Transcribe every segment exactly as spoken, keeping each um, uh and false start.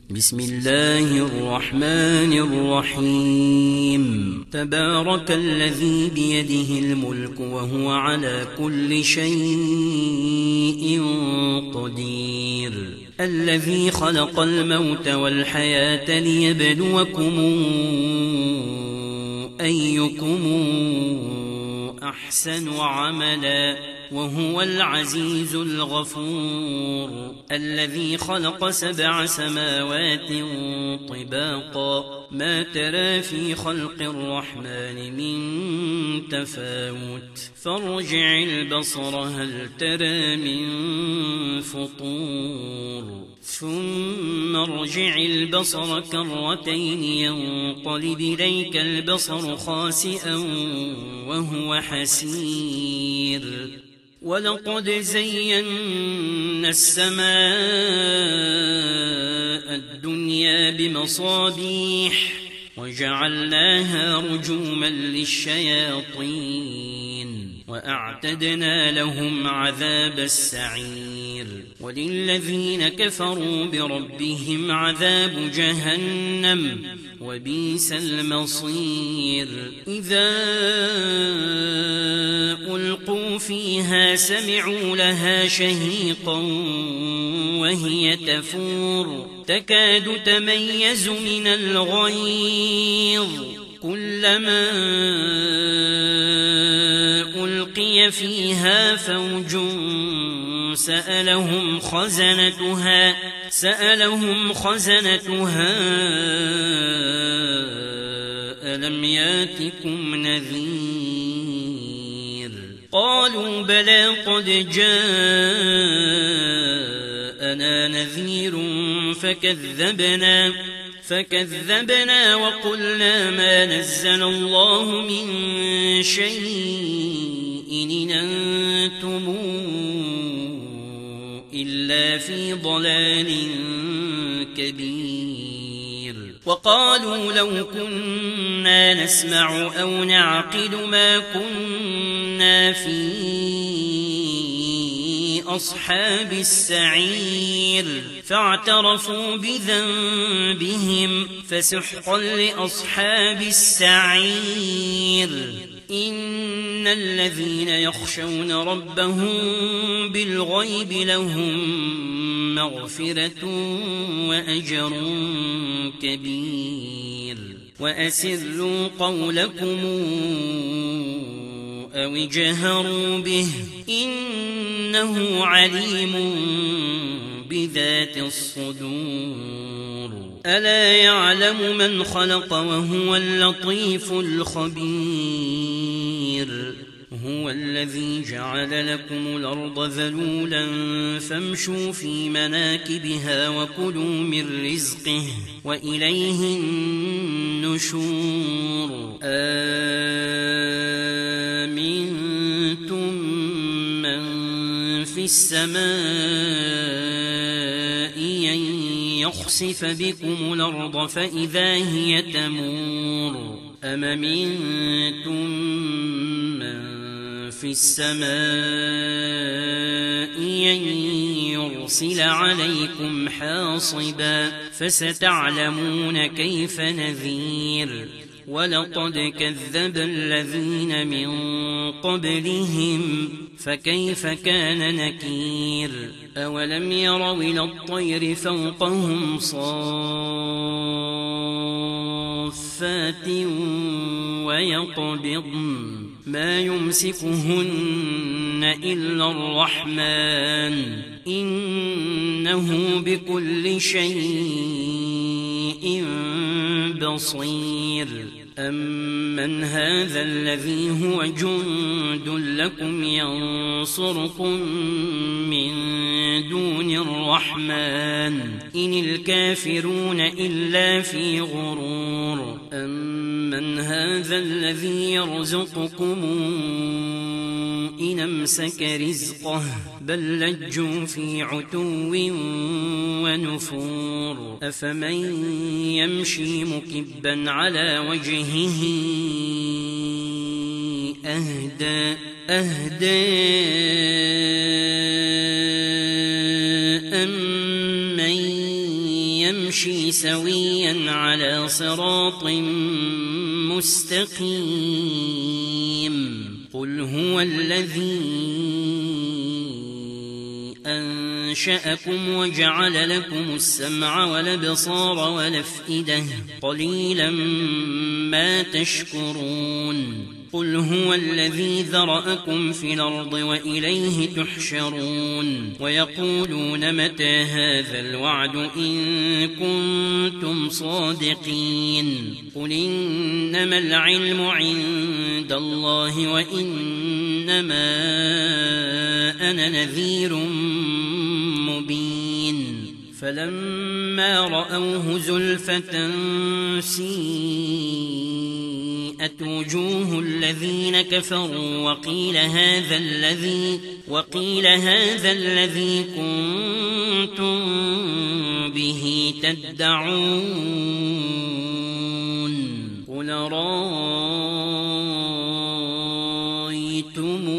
بسم الله الرحمن الرحيم تبارك الذي بيده الملك وهو على كل شيء قدير الذي خلق الموت والحياة ليبلوكم أيكم أحسن عملا وهو العزيز الغفور الذي خلق سبع سماوات طباقا ما ترى في خلق الرحمن من تفاوت فارجع البصر هل ترى من فطور ثم ارجع البصر كرتين ينقلب إليك البصر خاسئا وهو حسير ولقد زينا السماء الدنيا بمصابيح وجعلناها رجوما للشياطين وأعتدنا لهم عذاب السعير وللذين كفروا بربهم عذاب جهنم وبئس المصير إذا ألقوا فيها سمعوا لها شهيقا وهي تفور تكاد تميز من الغيظ كلما ألقي فيها فوج سألهم خزنتها سألهم خزنتها ألم ياتكم نذير قالوا بلى قد جاءنا نذير فكذبنا فكذبنا وقلنا ما نزل الله من شيء إن أنتم إلا في ضلال كبير وقالوا لو كنا نسمع أو نعقل ما كنا في أصحاب السعير فاعترفوا بذنبهم فسحقا لأصحاب السعير إن الذين يخشون ربهم بالغيب لهم مغفرة وأجر كبير وأسروا قولكم أو اجهروا به إنه عليم بذات الصدور ألا يعلم من خلق وهو اللطيف الخبير هو الذي جعل لكم الأرض ذلولا فامشوا في مناكبها وكلوا من رزقه وإليه النشور آمنتم من في السماء أن يخسف بكم الأرض فإذا هي تمور أم منتم من في السماء أن يرسل عليكم حاصبا فستعلمون كيف نذير ولقد كذب الذين من قبلهم فكيف كان نكير أولم يروا إلى الطير فوقهم صافات ويقبضن ما يمسكهن إلا الرحمن إنه بكل شيء بصير أمن هذا الذي هو جند لكم ينصركم من دون الرحمن إن الكافرون إلا في غرور أمن هذا الذي يرزقكم إن أمسك رزقه بل لجوا في عتو ونفور أفمن يمشي مكبا على وجهه أهدى أهدى أمن يمشي سويا على صراط مستقيم قل هو الذي أنشأكم وجعل لكم السمع والأبصار والأفئدة قليلا ما تشكرون قل هو الذي ذرأكم في الأرض وإليه تحشرون ويقولون متى هذا الوعد إن كنتم صادقين قل إنما العلم عند الله وإنما أنا نذير مبين فلما رأوه زلفة سيئت وجوه الذين كفروا وقيل هذا الذي وقيل هذا الذي كنتم به تدعون قل رأيتم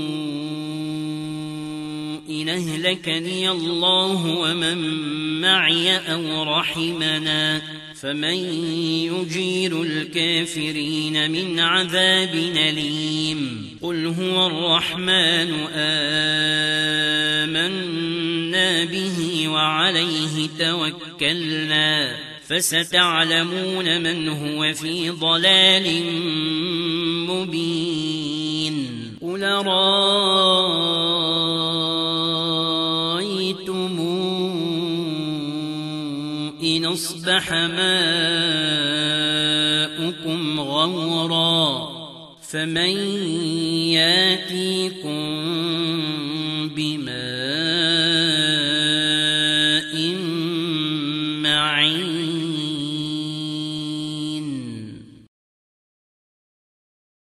إن أهلكني الله ومن معي أو رحمنا فمن يجير الكافرين من عذاب أليم قل هو الرحمن آمنا به وعليه توكلنا فستعلمون من هو في ضلال مبين قل رأيتم إن أصبح ماؤكم غورا فمن ياتيكم بماء معين